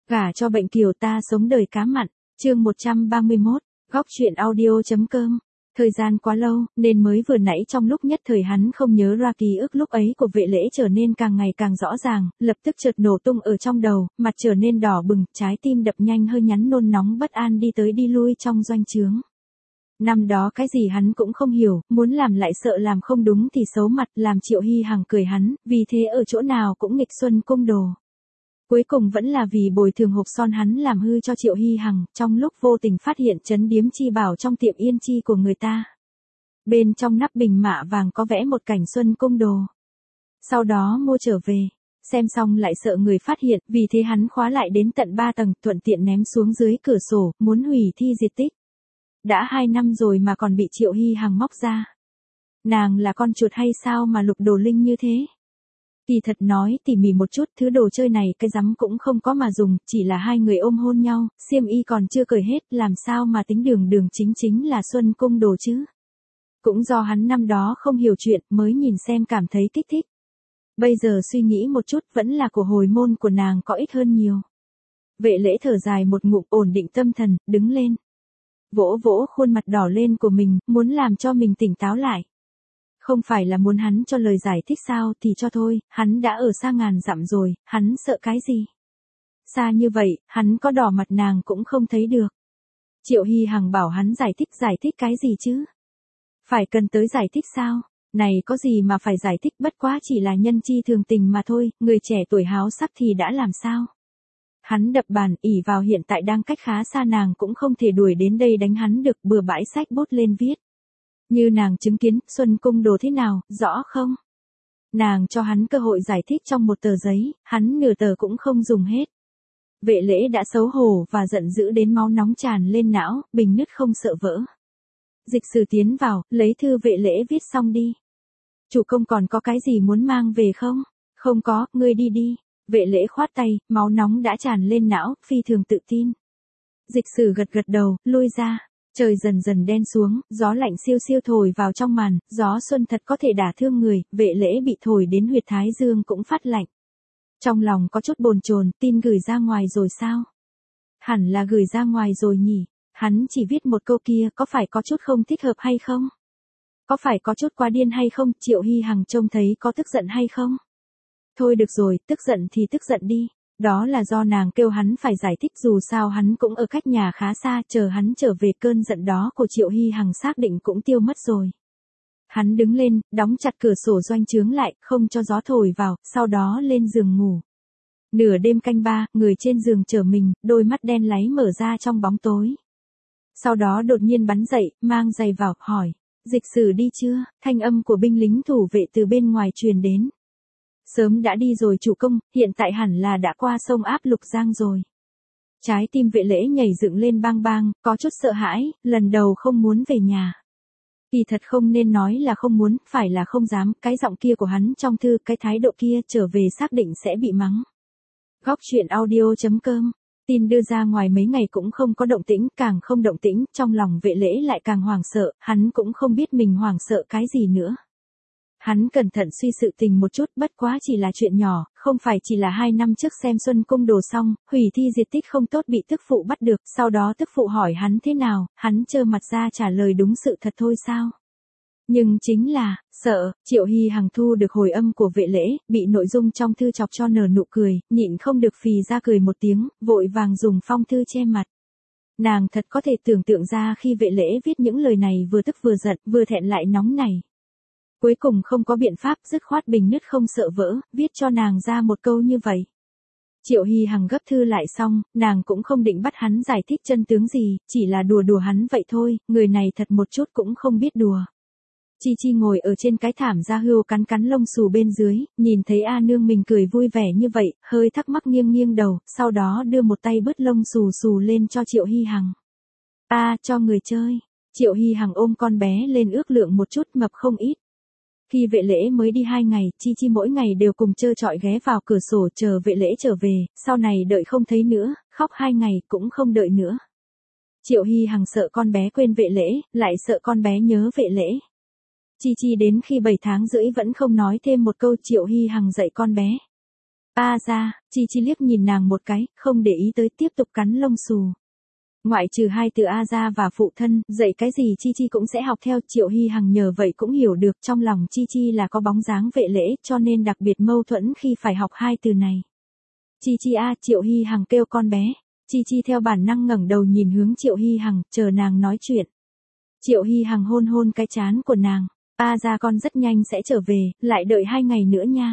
Gả cho bệnh kiều ta sống đời cá mặn, chương 131, góc truyện audio.com. Thời gian quá lâu, nên mới vừa nãy trong lúc nhất thời hắn không nhớ ra ký ức lúc ấy của Vệ Lễ trở nên càng ngày càng rõ ràng, lập tức chợt nổ tung ở trong đầu, mặt trở nên đỏ bừng, trái tim đập nhanh hơi nhắn nôn nóng bất an đi tới đi lui trong doanh trướng. Năm đó cái gì hắn cũng không hiểu, muốn làm lại sợ làm không đúng thì xấu mặt, làm Triệu Hy Hằng cười hắn, vì thế ở chỗ nào cũng nghịch Xuân Cung Đồ. Cuối cùng vẫn là vì bồi thường hộp son hắn làm hư cho Triệu Hy Hằng, trong lúc vô tình phát hiện trấn điếm chi bảo trong tiệm yên chi của người ta. Bên trong nắp bình mạ vàng có vẽ một cảnh Xuân Cung Đồ. Sau đó mua trở về, xem xong lại sợ người phát hiện, vì thế hắn khóa lại đến tận 3 tầng, thuận tiện ném xuống dưới cửa sổ, muốn hủy thi diệt tích. Đã 2 năm rồi mà còn bị Triệu Hy Hằng móc ra. Nàng là con chuột hay sao mà lục đồ linh như thế? Kỳ thật nói tỉ mỉ một chút, thứ đồ chơi này cái rắm cũng không có mà dùng, chỉ là hai người ôm hôn nhau, xiêm y còn chưa cởi hết, làm sao mà tính đường chính là Xuân Cung Đồ chứ? Cũng do hắn năm đó không hiểu chuyện, mới nhìn xem cảm thấy kích thích. Bây giờ suy nghĩ một chút, vẫn là của hồi môn của nàng có ít hơn nhiều. Vệ Lễ thở dài một ngụm, ổn định tâm thần, đứng lên. Vỗ vỗ khuôn mặt đỏ lên của mình, muốn làm cho mình tỉnh táo lại. Không phải là muốn hắn cho lời giải thích sao thì cho thôi, hắn đã ở xa ngàn dặm rồi, hắn sợ cái gì? Xa như vậy, hắn có đỏ mặt nàng cũng không thấy được. Triệu Hy Hằng bảo hắn giải thích cái gì chứ? Phải cần tới giải thích sao? Này có gì mà phải giải thích, bất quá chỉ là nhân chi thường tình mà thôi, người trẻ tuổi háo sắc thì đã làm sao? Hắn đập bàn, ỉ vào hiện tại đang cách khá xa nàng cũng không thể đuổi đến đây đánh hắn được, bừa bãi sách bút lên viết. Như nàng chứng kiến, Xuân Cung Đồ thế nào, rõ không? Nàng cho hắn cơ hội giải thích trong một tờ giấy, hắn nửa tờ cũng không dùng hết. Vệ Lễ đã xấu hổ và giận dữ đến máu nóng tràn lên não, bình nứt không sợ vỡ. Dịch sử tiến vào, lấy thư Vệ Lễ viết xong đi. Chủ công còn có cái gì muốn mang về không? Không có, ngươi đi đi. Vệ Lễ khoát tay, máu nóng đã tràn lên não, phi thường tự tin. Dịch sử gật đầu, lui ra. Trời dần dần đen xuống, gió lạnh siêu siêu thổi vào trong màn, gió xuân thật có thể đả thương người, Vệ Lễ bị thổi đến huyệt thái dương cũng phát lạnh. Trong lòng có chút bồn chồn, tin gửi ra ngoài rồi sao? Hẳn là gửi ra ngoài rồi nhỉ, hắn chỉ viết một câu kia, có phải có chút không thích hợp hay không? Có phải có chút quá điên hay không? Triệu Hy Hằng trông thấy có tức giận hay không? Thôi được rồi, tức giận thì tức giận đi. Đó là do nàng kêu hắn phải giải thích, dù sao hắn cũng ở cách nhà khá xa, chờ hắn trở về cơn giận đó của Triệu Hy Hằng xác định cũng tiêu mất rồi. Hắn đứng lên, đóng chặt cửa sổ doanh trướng lại, không cho gió thổi vào, sau đó lên giường ngủ. Nửa đêm canh 3, người trên giường trở mình, đôi mắt đen láy mở ra trong bóng tối. Sau đó đột nhiên bắn dậy, mang giày vào, hỏi, dịch sử đi chưa? Thanh âm của binh lính thủ vệ từ bên ngoài truyền đến. Sớm đã đi rồi chủ công, hiện tại hẳn là đã qua sông Áp Lục Giang rồi. Trái tim Vệ Lễ nhảy dựng lên bang bang, có chút sợ hãi, lần đầu không muốn về nhà. Kỳ thật không nên nói là không muốn, phải là không dám, cái giọng kia của hắn trong thư, cái thái độ kia trở về xác định sẽ bị mắng. Góc truyện audio.com. Tin đưa ra ngoài mấy ngày cũng không có động tĩnh, càng không động tĩnh, trong lòng Vệ Lễ lại càng hoảng sợ, hắn cũng không biết mình hoảng sợ cái gì nữa. Hắn cẩn thận suy sự tình một chút, bất quá chỉ là chuyện nhỏ, không phải chỉ là 2 năm trước xem Xuân Cung Đồ xong, hủy thi diệt tích không tốt bị tức phụ bắt được, sau đó tức phụ hỏi hắn thế nào, hắn trơ mặt ra trả lời đúng sự thật thôi sao. Nhưng chính là, sợ, Triệu Hy Hằng thu được hồi âm của Vệ Lễ, bị nội dung trong thư chọc cho nở nụ cười, nhịn không được phì ra cười một tiếng, vội vàng dùng phong thư che mặt. Nàng thật có thể tưởng tượng ra khi Vệ Lễ viết những lời này vừa tức vừa giận, vừa thẹn lại nóng nảy. Cuối cùng không có biện pháp, dứt khoát bình nứt không sợ vỡ, viết cho nàng ra một câu như vậy. Triệu Hy Hằng gấp thư lại xong, nàng cũng không định bắt hắn giải thích chân tướng gì, chỉ là đùa hắn vậy thôi, người này thật một chút cũng không biết đùa. Chi Chi ngồi ở trên cái thảm da hươu cắn lông xù bên dưới, nhìn thấy A nương mình cười vui vẻ như vậy, hơi thắc mắc nghiêng đầu, sau đó đưa một tay bứt lông xù lên cho Triệu Hy Hằng. Cho người chơi. Triệu Hy Hằng ôm con bé lên ước lượng một chút, mập không ít. Khi Vệ Lễ mới đi 2 ngày, Chi Chi mỗi ngày đều cùng chơi trọi ghé vào cửa sổ chờ Vệ Lễ trở về, sau này đợi không thấy nữa, khóc 2 ngày cũng không đợi nữa. Triệu Hy Hằng sợ con bé quên Vệ Lễ, lại sợ con bé nhớ Vệ Lễ. Chi Chi đến khi 7 tháng rưỡi vẫn không nói thêm một câu, Triệu Hy Hằng dạy con bé. A ra, Chi Chi liếc nhìn nàng một cái, không để ý tới tiếp tục cắn lông xù. Ngoại trừ hai từ A ra và phụ thân, dạy cái gì Chi Chi cũng sẽ học theo. Triệu Hy Hằng nhờ vậy cũng hiểu được trong lòng Chi Chi là có bóng dáng Vệ Lễ, cho nên đặc biệt mâu thuẫn khi phải học hai từ này. Chi Chi a, Triệu Hy Hằng kêu con bé. Chi Chi theo bản năng ngẩng đầu nhìn hướng Triệu Hy Hằng, chờ nàng nói chuyện. Triệu Hy Hằng hôn hôn cái trán của nàng. A ra con rất nhanh sẽ trở về, lại đợi 2 ngày nữa nha.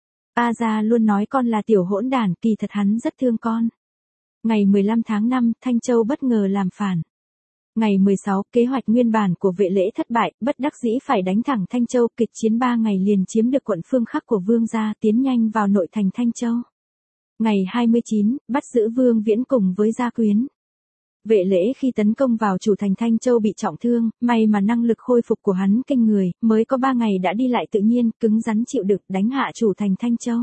A ra luôn nói con là tiểu hỗn đản, kỳ thật hắn rất thương con. Ngày 15 tháng 5, Thanh Châu bất ngờ làm phản. Ngày 16, kế hoạch nguyên bản của Vệ Lễ thất bại, bất đắc dĩ phải đánh thẳng Thanh Châu, kịch chiến 3 ngày liền chiếm được quận Phương Khắc của Vương gia, tiến nhanh vào nội thành Thanh Châu. Ngày 29, bắt giữ Vương Viễn cùng với gia quyến. Vệ Lễ khi tấn công vào chủ thành Thanh Châu bị trọng thương, may mà năng lực khôi phục của hắn kinh người, mới có 3 ngày đã đi lại tự nhiên, cứng rắn chịu đựng đánh hạ chủ thành Thanh Châu.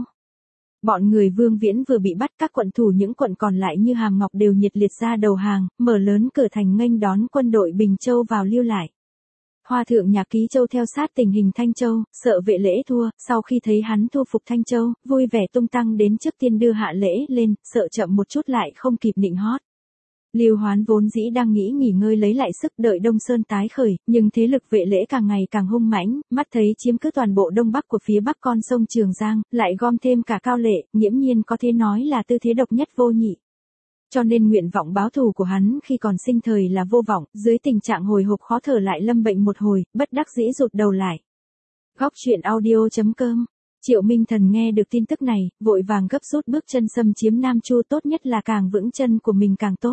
Bọn người Vương Viễn vừa bị bắt, các quận thủ những quận còn lại như Hàm Ngọc đều nhiệt liệt ra đầu hàng, mở lớn cửa thành nghênh đón quân đội Bình Châu vào lưu lại. Hoa thượng Nhạc Ký Châu theo sát tình hình Thanh Châu, sợ Vệ Lễ thua, sau khi thấy hắn thu phục Thanh Châu, vui vẻ tung tăng đến trước tiên đưa hạ lễ lên, sợ chậm một chút lại không kịp nịnh hót. Lưu Hoán vốn dĩ đang nghĩ nghỉ ngơi lấy lại sức đợi Đông Sơn tái khởi, nhưng thế lực Vệ Lễ càng ngày càng hung mãnh, mắt thấy chiếm cứ toàn bộ đông bắc của phía bắc con sông Trường Giang, lại gom thêm cả Cao Lệ, nghiễm nhiên có thể nói là tư thế độc nhất vô nhị. Cho nên nguyện vọng báo thù của hắn khi còn sinh thời là vô vọng, dưới tình trạng hồi hộp khó thở lại lâm bệnh một hồi, bất đắc dĩ rụt đầu lại. Góc truyện audio.com. Triệu Minh Thần nghe được tin tức này, vội vàng gấp rút bước chân xâm chiếm Nam Chu, tốt nhất là càng vững chân của mình càng tốt.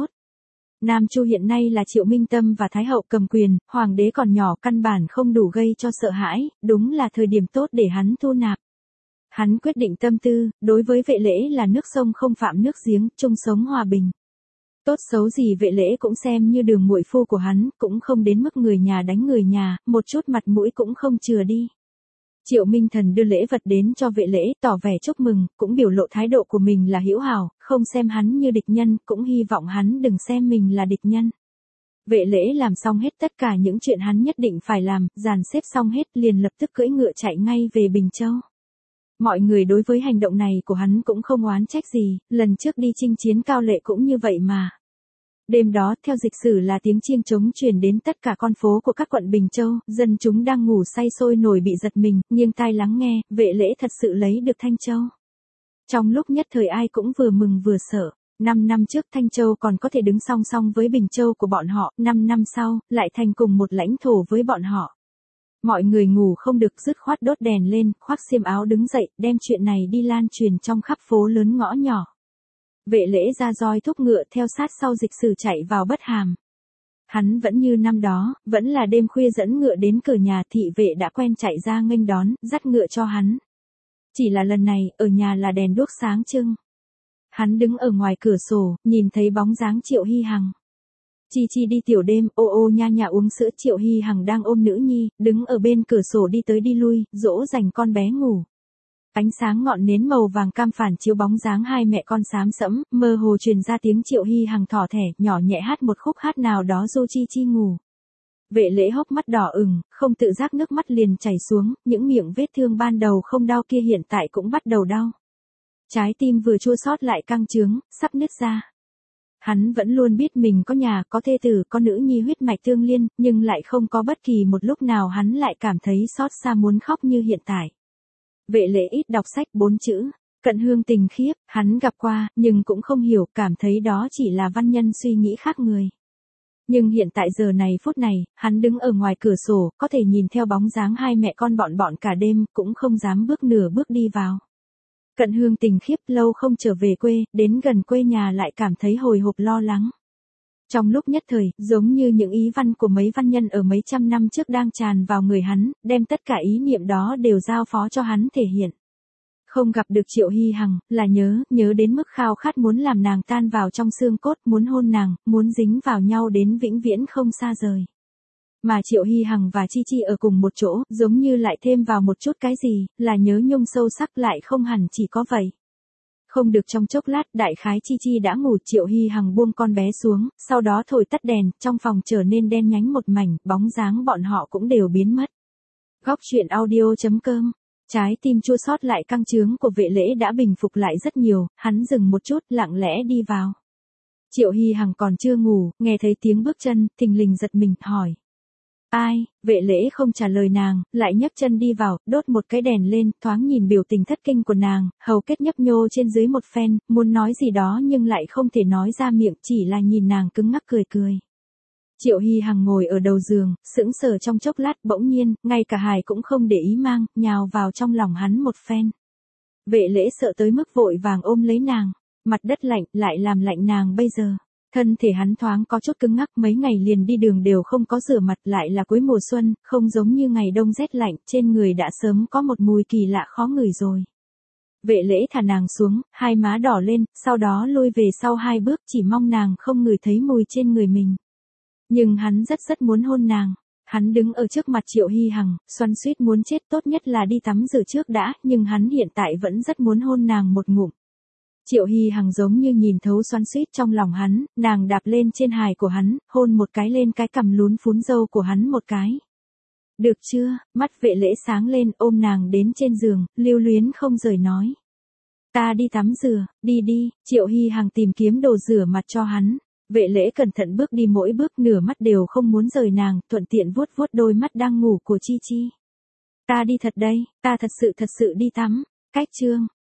Nam Chu hiện nay là Triệu Minh Tâm và Thái hậu cầm quyền, hoàng đế còn nhỏ căn bản không đủ gây cho sợ hãi, đúng là thời điểm tốt để hắn thu nạp. Hắn quyết định tâm tư, đối với Vệ Lễ là nước sông không phạm nước giếng, chung sống hòa bình. Tốt xấu gì Vệ Lễ cũng xem như đường muội phu của hắn, cũng không đến mức người nhà đánh người nhà, một chút mặt mũi cũng không chừa đi. Triệu Minh Thần đưa lễ vật đến cho Vệ Lễ, tỏ vẻ chúc mừng, cũng biểu lộ thái độ của mình là hữu hảo, không xem hắn như địch nhân, cũng hy vọng hắn đừng xem mình là địch nhân. Vệ Lễ làm xong hết tất cả những chuyện hắn nhất định phải làm, dàn xếp xong hết liền lập tức cưỡi ngựa chạy ngay về Bình Châu. Mọi người đối với hành động này của hắn cũng không oán trách gì, lần trước đi chinh chiến Cao Lệ cũng như vậy mà. Đêm đó, theo dịch sử là tiếng chiêng trống truyền đến tất cả con phố của các quận Bình Châu, dân chúng đang ngủ say sôi nổi bị giật mình, nghiêng tai lắng nghe, Vệ Lễ thật sự lấy được Thanh Châu. Trong lúc nhất thời ai cũng vừa mừng vừa sợ. 5 năm trước Thanh Châu còn có thể đứng song song với Bình Châu của bọn họ, 5 năm sau, lại thành cùng một lãnh thổ với bọn họ. Mọi người ngủ không được, dứt khoát đốt đèn lên, khoác xiêm áo đứng dậy, đem chuyện này đi lan truyền trong khắp phố lớn ngõ nhỏ. Vệ Lễ ra roi thúc ngựa theo sát sau dịch sử chạy vào Bất Hàm. Hắn vẫn như năm đó, vẫn là đêm khuya dẫn ngựa đến cửa nhà, thị vệ đã quen chạy ra nghênh đón, dắt ngựa cho hắn. Chỉ là lần này, ở nhà là đèn đuốc sáng trưng. Hắn đứng ở ngoài cửa sổ, nhìn thấy bóng dáng Triệu Hy Hằng. Chi Chi đi tiểu đêm, ô ô nha nha uống sữa, Triệu Hy Hằng đang ôm nữ nhi, đứng ở bên cửa sổ đi tới đi lui, dỗ dành con bé ngủ. Ánh sáng ngọn nến màu vàng cam phản chiếu bóng dáng hai mẹ con xám sẫm, mơ hồ truyền ra tiếng Triệu Hy Hằng thỏ thẻ, nhỏ nhẹ hát một khúc hát nào đó du Chi Chi ngủ. Vệ Lễ hốc mắt đỏ ửng, không tự giác nước mắt liền chảy xuống, những miệng vết thương ban đầu không đau kia hiện tại cũng bắt đầu đau. Trái tim vừa chua xót lại căng trướng, sắp nứt ra. Hắn vẫn luôn biết mình có nhà, có thê tử, có nữ nhi huyết mạch tương liên, nhưng lại không có bất kỳ một lúc nào hắn lại cảm thấy xót xa muốn khóc như hiện tại. Vệ Lễ ít đọc sách 4 chữ, cận hương tình khiếp, hắn gặp qua, nhưng cũng không hiểu, cảm thấy đó chỉ là văn nhân suy nghĩ khác người. Nhưng hiện tại giờ này phút này, hắn đứng ở ngoài cửa sổ, có thể nhìn theo bóng dáng hai mẹ con bọn cả đêm, cũng không dám bước nửa bước đi vào. Cận hương tình khiếp, lâu không trở về quê, đến gần quê nhà lại cảm thấy hồi hộp lo lắng. Trong lúc nhất thời, giống như những ý văn của mấy văn nhân ở mấy trăm năm trước đang tràn vào người hắn, đem tất cả ý niệm đó đều giao phó cho hắn thể hiện. Không gặp được Triệu Hy Hằng, là nhớ đến mức khao khát muốn làm nàng tan vào trong xương cốt, muốn hôn nàng, muốn dính vào nhau đến vĩnh viễn không xa rời. Mà Triệu Hy Hằng và Chi Chi ở cùng một chỗ, giống như lại thêm vào một chút cái gì, là nhớ nhung sâu sắc, lại không hẳn chỉ có vậy. Không được trong chốc lát, đại khái Chi Chi đã ngủ, Triệu Hy Hằng buông con bé xuống, sau đó thổi tắt đèn, trong phòng trở nên đen nhánh một mảnh, bóng dáng bọn họ cũng đều biến mất. Góc truyện audio.com Trái tim chua xót lại căng trướng của Vệ Lễ đã bình phục lại rất nhiều, hắn dừng một chút, lặng lẽ đi vào. Triệu Hy Hằng còn chưa ngủ, nghe thấy tiếng bước chân, thình lình giật mình, hỏi. Ai? Vệ Lễ không trả lời nàng, lại nhấc chân đi vào, đốt một cái đèn lên, thoáng nhìn biểu tình thất kinh của nàng, hầu kết nhấp nhô trên dưới một phen, muốn nói gì đó nhưng lại không thể nói ra miệng, chỉ là nhìn nàng cứng ngắc cười cười. Triệu Hy Hằng ngồi ở đầu giường, sững sờ trong chốc lát, bỗng nhiên, ngay cả hài cũng không để ý mang, nhào vào trong lòng hắn một phen. Vệ Lễ sợ tới mức vội vàng ôm lấy nàng, mặt đất lạnh, lại làm lạnh nàng bây giờ. Thân thể hắn thoáng có chút cứng ngắc, mấy ngày liền đi đường đều không có rửa mặt, lại là cuối mùa xuân, không giống như ngày đông rét lạnh, trên người đã sớm có một mùi kỳ lạ khó ngửi rồi. Vệ Lễ thả nàng xuống, hai má đỏ lên, sau đó lui về sau 2 bước, chỉ mong nàng không ngửi thấy mùi trên người mình. Nhưng hắn rất muốn hôn nàng. Hắn đứng ở trước mặt Triệu Hy Hằng, xoắn xuýt muốn chết, tốt nhất là đi tắm rửa trước đã, nhưng hắn hiện tại vẫn rất muốn hôn nàng một ngụm. Triệu Hy Hằng giống như nhìn thấu xoắn xuýt trong lòng hắn, nàng đạp lên trên hài của hắn, hôn một cái lên cái cằm lún phún râu của hắn một cái. Được chưa? Mắt Vệ Lễ sáng lên, ôm nàng đến trên giường, lưu luyến không rời nói. Ta đi tắm rửa, đi đi. Triệu Hy Hằng tìm kiếm đồ rửa mặt cho hắn. Vệ Lễ cẩn thận bước đi, mỗi bước nửa mắt đều không muốn rời nàng, thuận tiện vuốt vuốt đôi mắt đang ngủ của Chi Chi. Ta đi thật đây, ta thật sự đi tắm. Cách chương